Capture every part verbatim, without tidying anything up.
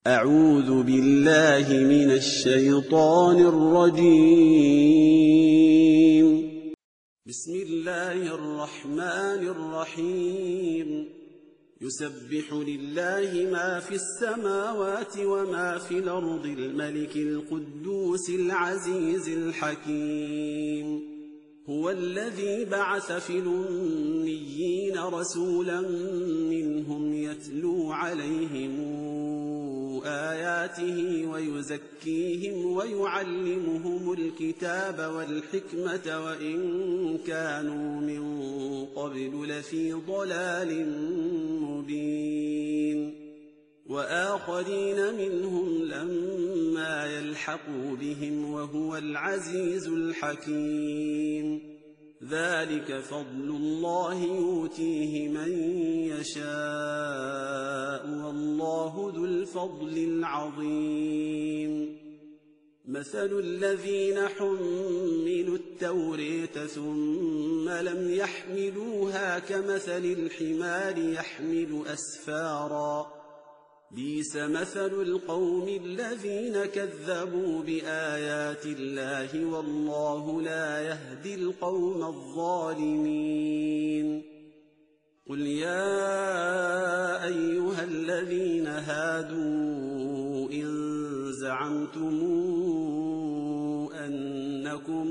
أعوذ بالله من الشيطان الرجيم. بسم الله الرحمن الرحيم. يسبح لله ما في السماوات وما في الأرض الملك القدوس العزيز الحكيم. هو الذي بعث في الأميين رسولا منهم يتلو عليهم آياته ويزكيهم ويعلمهم الكتاب والحكمة وإن كانوا من قبل لفي ضلال مبين. وآخرين منهم لما يلحقوا بهم وهو العزيز الحكيم. ذلك فضل الله يؤتيه من يشاء والله ذو الفضل العظيم. مثل الذين حملوا التوراة ثم لم يحملوها كمثل الحمار يحمل أسفارا بئس مثل القوم الذين كذبوا بآيات الله والله لا يهدي القوم الظالمين. قل يا أيها الذين هادوا إن زعمتم أنكم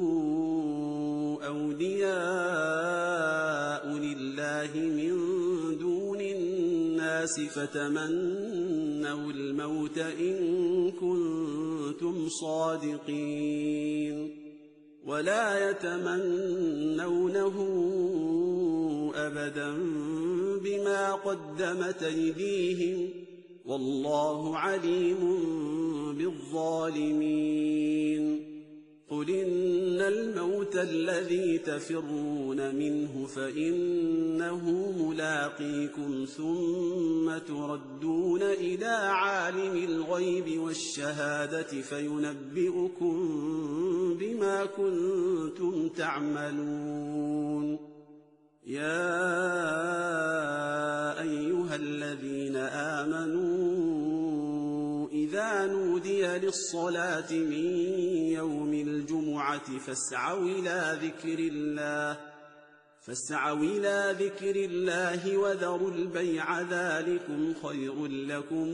أولياء لله من دون الناس فتمنوا الموت إن كنتم صادقين ولا يتمنونه أبدا بما قدمت أيديهم والله عليم بالظالمين. قل إن الموت الذي تفرون منه فإنه ملاقيكم ثم تردون إلى عالم الغيب والشهادة فينبئكم بما كنتم تعملون. يا أيها الذين آمنوا إذا نودي للصلاة من يوم الجمعة فاسعوا إلى ذكر الله فاسعوا إلى ذكر الله وذروا البيع ذلكم خير لكم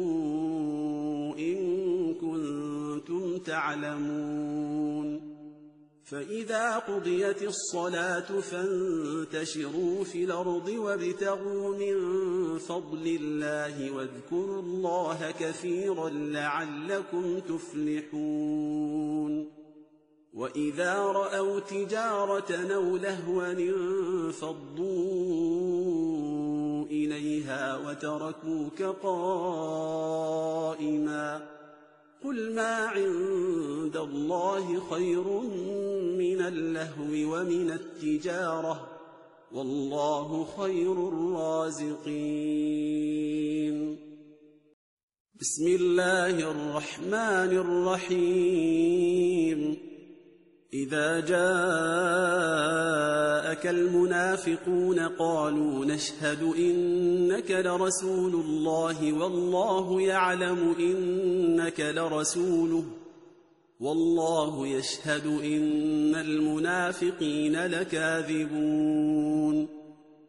إن كنتم تعلمون. فإذا قضيت الصلاة فانتشروا في الأرض وابتغوا من فضل الله واذكروا الله كثيرا لعلكم تفلحون. وإذا رأوا تجارة أو لهوا انفضوا إليها وتركوك قائما. قل ما عند الله خير من اللهو ومن التجارة والله خير الرازقين. بسم الله الرحمن الرحيم. إذا جاءك المنافقون قالوا نشهد إنك لرسول الله والله يعلم إنك لرسوله والله يشهد إن المنافقين لكاذبون.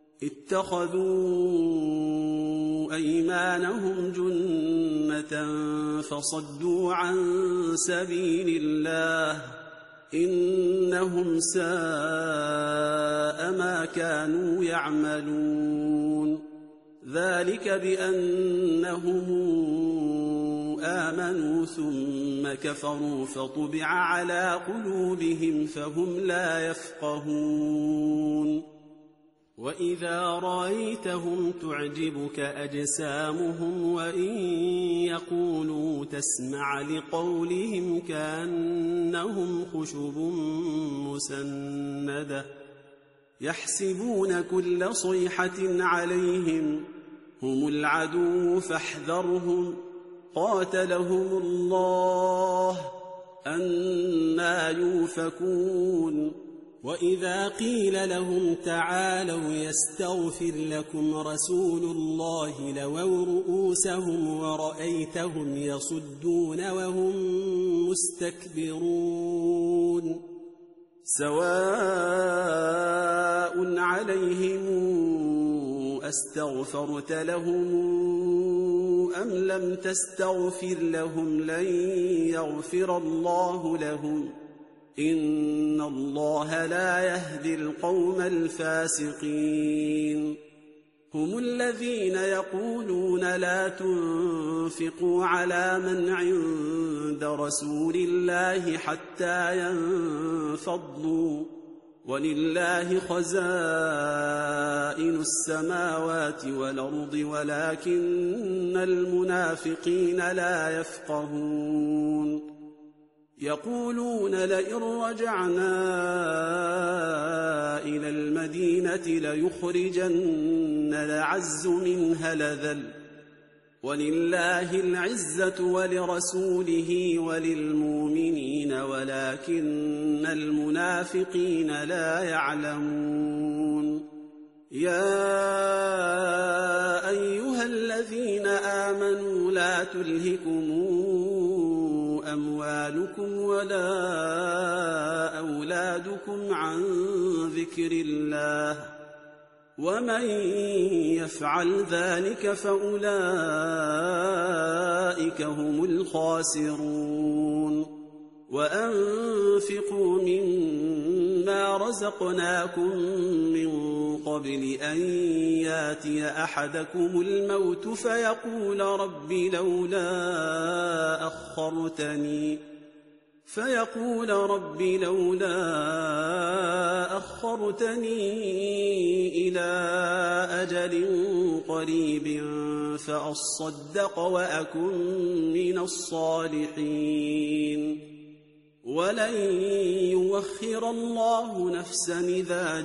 اتخذوا أيمانهم جنة فصدوا عن سبيل الله إنهم ساء ما كانوا يعملون. ذلك بأنهم آمنوا ثم كفروا فطبع على قلوبهم فهم لا يفقهون. وإذا رأيتهم تعجبك أجسامهم وإن يقولوا تسمع لقولهم كأنهم خشب مسندة يحسبون كل صيحة عليهم هم العدو فاحذرهم قاتلهم الله أنى يؤفكون. وإذا قيل لهم تعالوا يستغفر لكم رسول الله لووا رؤوسهم ورأيتهم يصدون وهم مستكبرون سواء عليهم أستغفرت لهم أم لم تستغفر لهم لن يغفر الله لهم إن الله لا يهدي القوم الفاسقين هم الذين يقولون لا تنفقوا على من عند رسول الله حتى ينفضوا ولله خزائن السماوات والأرض ولكن المنافقين لا يفقهون يقولون لئن رجعنا إلى المدينة ليخرجن الأعز منها الأذل ولله العزة ولرسوله وللمؤمنين ولكن المنافقين لا يعلمون يا أيها الذين آمنوا لا تلهكم أموالكم ولا أولادكم عن ذكر الله ومن يفعل ذلك فأولئك هم الخاسرون وأنفقوا مما رزقناكم من قبل أن ياتي أحدكم الموت فيقول رب لولا أخرتني فيقول رب لولا أخرتني إلى أجل قريب فأصدق وأكن من الصالحين ولن يوخر الله نفسا إذا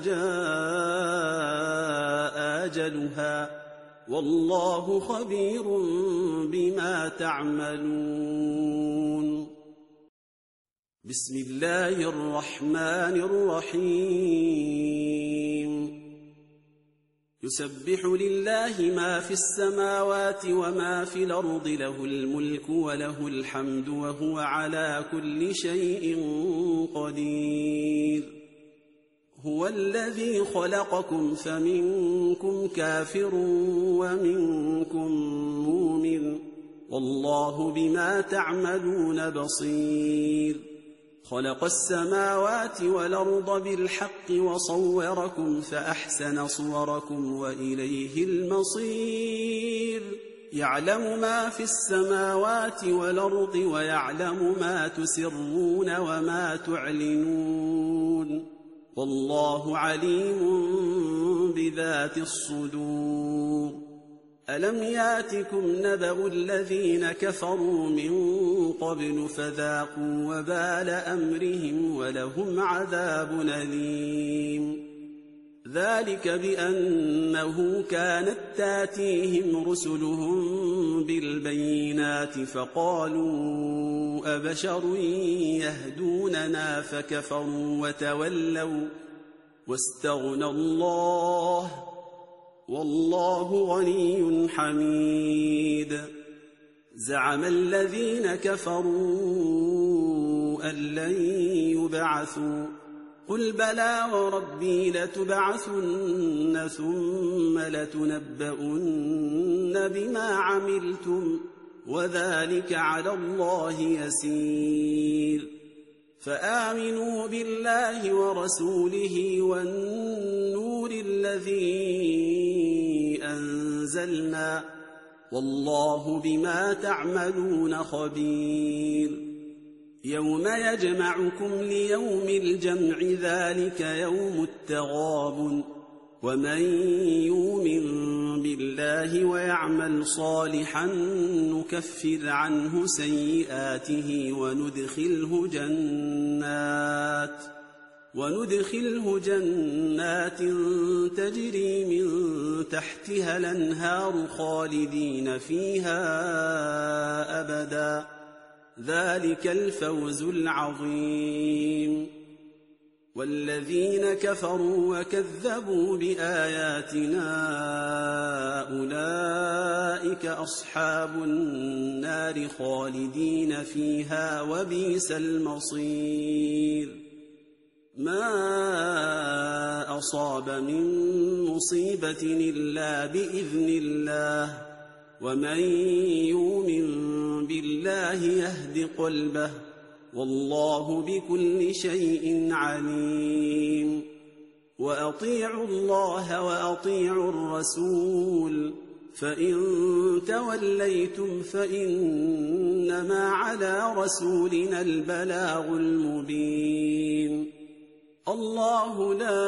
جاء أجلها والله خبير بما تعملون بسم الله الرحمن الرحيم يسبح لله ما في السماوات وما في الأرض له الملك وله الحمد وهو على كل شيء قدير هو الذي خلقكم فمنكم كافر ومنكم مؤمن والله بما تعملون بصير خلق السماوات والأرض بالحق وصوركم فأحسن صوركم وإليه المصير يعلم ما في السماوات والأرض ويعلم ما تسرون وما تعلنون والله عليم بذات الصدور ألم ياتكم نبأ الذين كفروا من قبل فذاقوا وبال أمرهم ولهم عذاب أليم ذلك بأنه كانت تاتيهم رسلهم بالبينات فقالوا أبشر يهدوننا فكفروا وتولوا واستغنى الله والله غني حميد زعم الذين كفروا أن لن يبعثوا قل بلى وربي لتبعثن ثم لتنبؤن بما عملتم وذلك على الله يسير فآمنوا بالله ورسوله والنور الذي أنزلنا والله بما تعملون خبير يوم يجمعكم ليوم الجمع ذلك يوم التغابن ومن يؤمن بالله ويعمل صالحا نكفر عنه سيئاته وندخله جنات وندخله جنات تجري من تحتها الأنهار خالدين فيها أبدا ذلك الفوز العظيم والذين كفروا وكذبوا بآياتنا أولئك أصحاب النار خالدين فيها وبئس المصير ما أصاب من مصيبة إلا بإذن الله ومن يؤمن بالله يهد قلبه والله بكل شيء عليم وأطيعوا الله وأطيعوا الرسول فإن توليتم فإنما على رسولنا البلاغ المبين الله لا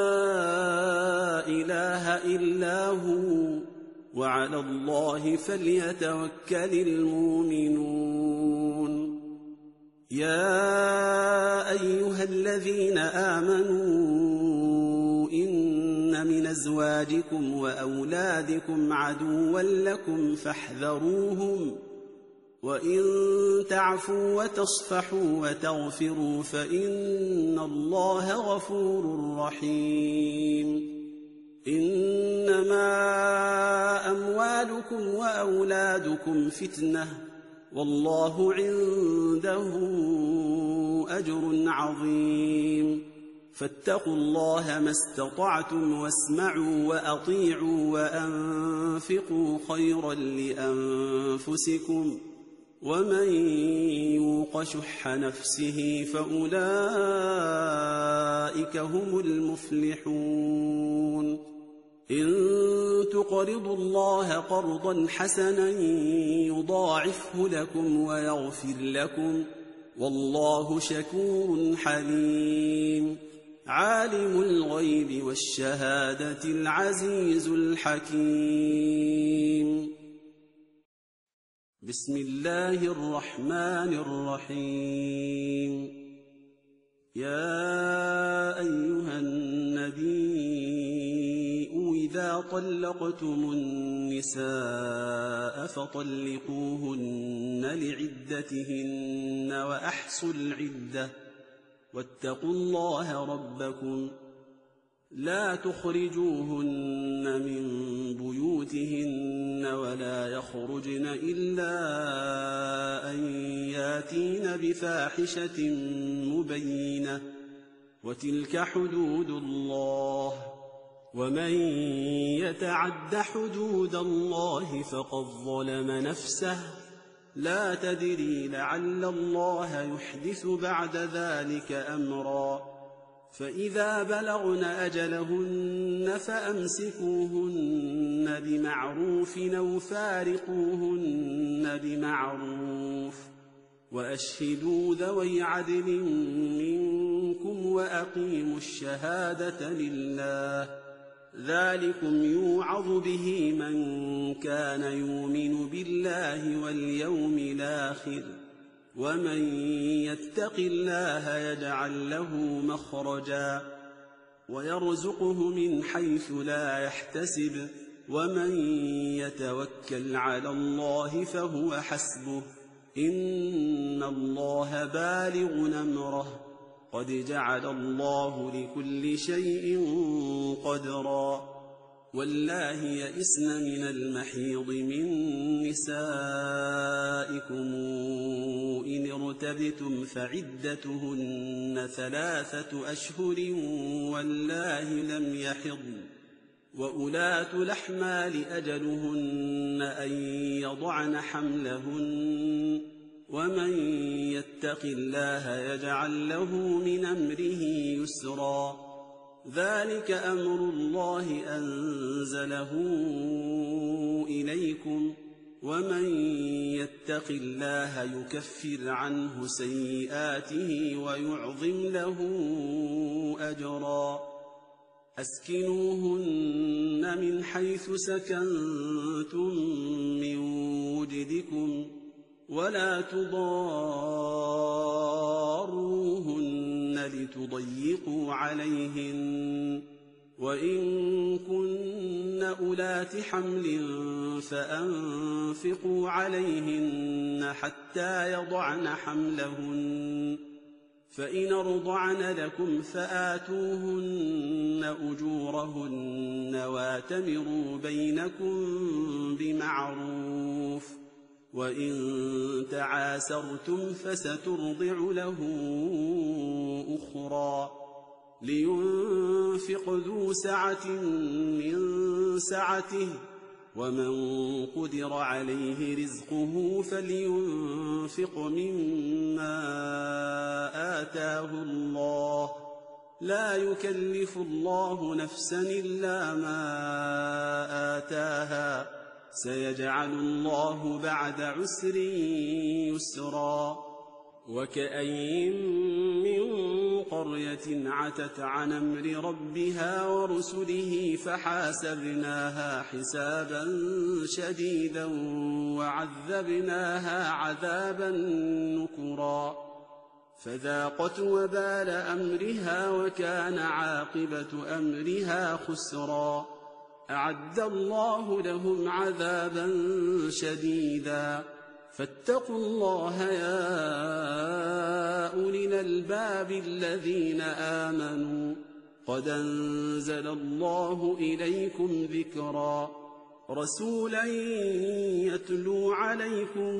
إله إلا هو وعلى الله فليتوكل المؤمنون يا أيها الذين آمنوا إن من أزواجكم وأولادكم عدوا لكم فاحذروهم وإن تعفوا وتصفحوا وتغفروا فإن الله غفور رحيم إنما أموالكم وأولادكم فتنة والله عنده أجر عظيم فاتقوا الله ما استطعتم واسمعوا وأطيعوا وأنفقوا خيرا لأنفسكم ومن يوق شح نفسه فأولئك هم المفلحون إن تقرضوا الله قرضا حسنا يضاعفه لكم ويغفر لكم والله شكور حليم عالم الغيب والشهادة العزيز الحكيم بسم الله الرحمن الرحيم يا أيها النبي إذا طلقتم النساء فطلقوهن لعدتهن وأحصوا العدة واتقوا الله ربكم لا تخرجوهن من بيوتهن ولا يخرجن إلا أن ياتين بفاحشة مبينة وتلك حدود الله ومن يتعد حدود الله فقد ظلم نفسه لا تدري لعل الله يحدث بعد ذلك أمرا فإذا بلغن أجلهن فأمسكوهن بمعروف أو فارقوهن بمعروف وأشهدوا ذوي عدل منكم وأقيموا الشهادة لله ذلكم يوعظ به من كان يؤمن بالله واليوم الآخر ومن يتق الله يجعل له مخرجا ويرزقه من حيث لا يحتسب ومن يتوكل على الله فهو حسبه إن الله بالغ أمره قد جعل الله لكل شيء قدرا والله يئسن من المحيض من نسائكم إن ارتبتم فعدتهن ثلاثة أشهر والله لم يحضن وأولاة الأحمال أجلهن أن يضعن حملهن ومن يتق الله يجعل له من أمره يسرا ذلك أمر الله أنزله إليكم ومن يتق الله يكفر عنه سيئاته ويعظم له أجرا أسكنوهن من حيث سكنتم من وجدكم ولا تضاروهن لتضيقوا عليهن وإن كن أولات حمل فأنفقوا عليهن حتى يضعن حملهن فإن أرضعن لكم فآتوهن أجورهن واتمروا بينكم بمعروف وإن تعاسرتم فسترضع له أخرى لينفق ذو سعة من سعته ومن قدر عليه رزقه فلينفق مما آتاه الله لا يكلف الله نفسا إلا ما آتاها سيجعل الله بعد عسر يسرا وكأين من قرية عتت عن أمر ربها ورسله فحاسبناها حسابا شديدا وعذبناها عذابا نكرا فذاقت وبال أمرها وكان عاقبة أمرها خسرا أعد الله لهم عذابا شديدا فاتقوا الله يا أولي الألباب الذين آمنوا قد أنزل الله إليكم ذكرا رسولا يتلو عليكم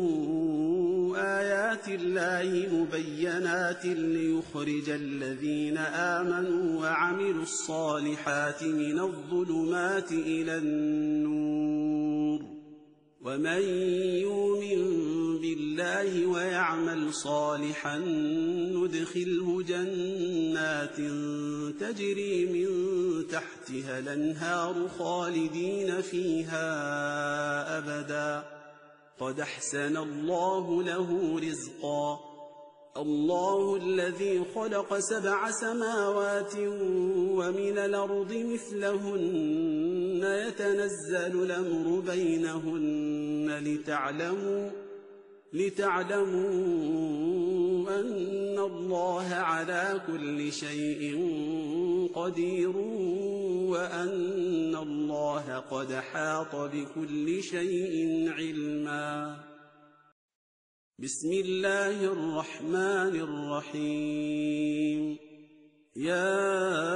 آيات الله مبينات ليخرج الذين آمنوا وعملوا الصالحات من الظلمات إلى النور ومن يؤمن بالله ويعمل صالحا ندخله جنات تجري من تحتها الأنهار خالدين فيها أبدا قد أحسن الله له رزقا الله الذي خلق سبع سماوات ومن الأرض مثلهن يتنزل الأمر بينهن لتعلموا لتعلموا أن الله على كل شيء قدير وأن الله قد حاط بكل شيء علما بسم الله الرحمن الرحيم يا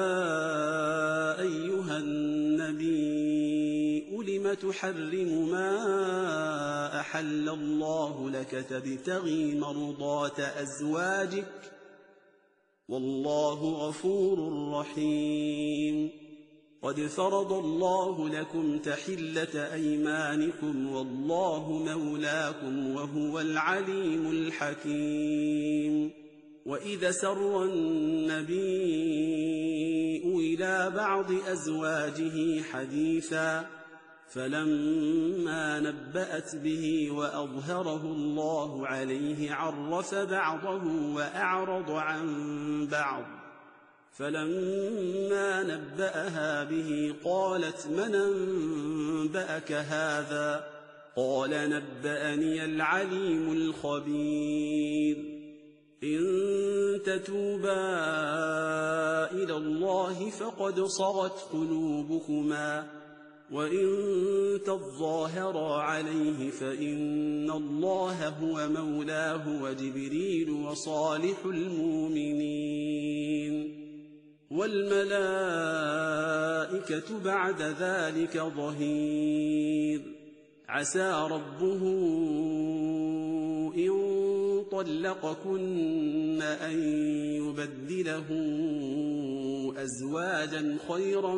أيها النبي لم تحرم ما أحل الله لك تبتغي مرضات أزواجك والله غفور رحيم قد فرض الله لكم تحلة أيمانكم والله مولاكم وهو العليم الحكيم وإذا سر النبي إلى بعض أزواجه حديثا فلما نبأت به وأظهره الله عليه عرف بعضه وأعرض عن بعض فلما نبأها به قالت من أنبأك هذا قال نبأني العليم الخبير إن تتوبا إلى الله فقد صغت قلوبكما وإن تظاهرا عليه فإن الله هو مولاه وجبريل وصالح المؤمنين والملائكة بعد ذلك ظهير عسى ربه إن طلقكن أن يبدله أزواجا خيرا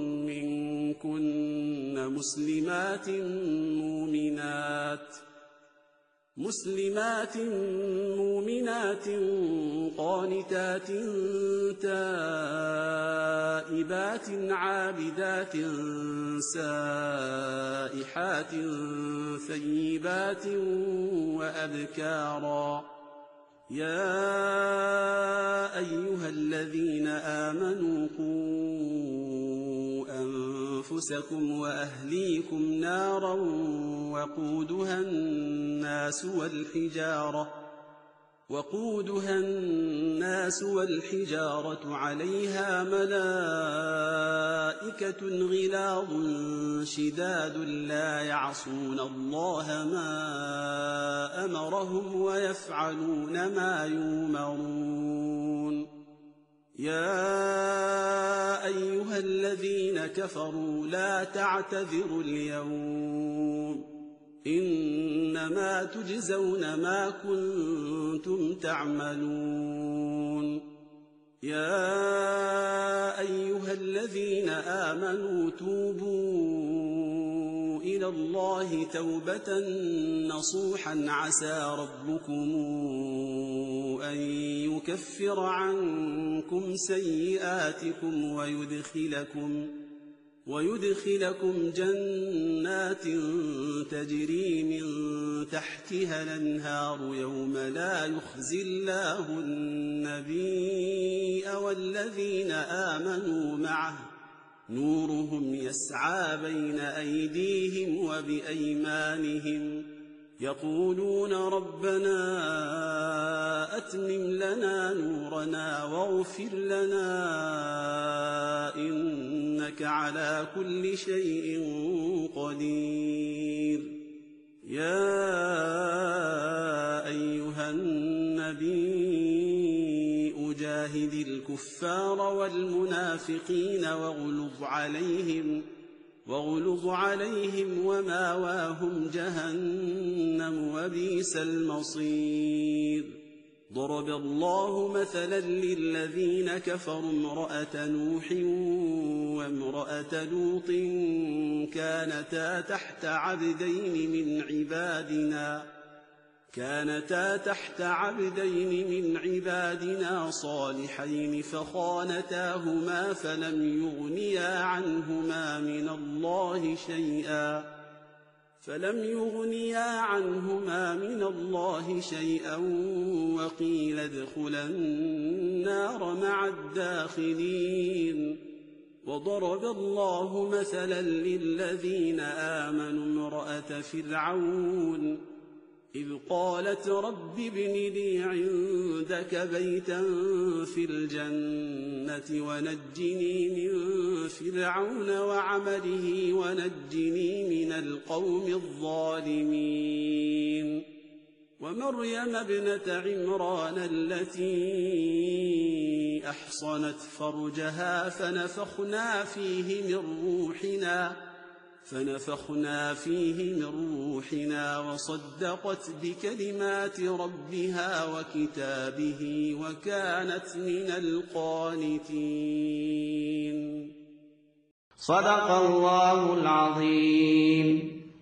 منكن مسلمات مؤمنات مسلمات مؤمنات قانتات تائبات عابدات سائحات ثيبات وأبكارا يا أيها الذين آمنوا قوا أنفسكم وأهليكم نارا وقودها الناس والحجارة وقودها الناس والحجارة عليها ملائكة غلاظ شداد لا يعصون الله ما أمرهم ويفعلون ما يؤمرون. يا أيها الذين كفروا لا تعتذروا اليوم، إنما تجزون ما كنتم تعملون. يا أيها الذين آمنوا توبوا إلى الله توبة نصوحا عسى ربكم أن يكفر عنكم سيئاتكم ويدخلكم ويدخلكم جنات تجري من تحتها الأنهار يوم لا يخزي الله النبي والذين آمنوا معه نورهم يسعى بين أيديهم وبأيمانهم يقولون ربنا أتمم لنا نورنا واغفر لنا إنك على كل شيء قدير. يا أيها النبي أجاهد الكفار والمنافقين واغلظ عليهم واغلظ عليهم وماواهم جهنم وبئس المصير. ضرب الله مثلا للذين كفروا امرأة نوح وامرأة لوط كانتا تحت عبدين من عبادنا كانتا تحت عبدين من عبادنا صالحين فخانتاهما فلم يغنيا عنهما من الله شيئا فلم يغنيا عنهما من الله شيئا وقيل ادخلا النار مع الداخلين. وضرب الله مثلا للذين آمنوا امرأة فرعون إذ قالت رب ابن لي عندك بيتا في الجنة ونجني من فرعون وعمله ونجني من القوم الظالمين. ومريم ابنة عمران التي أحصنت فرجها فنفخنا فيه من روحنا فنفخنا فيه من روحنا وصدقت بكلمات ربها وكتابه وكانت من القانتين. صدق الله العظيم.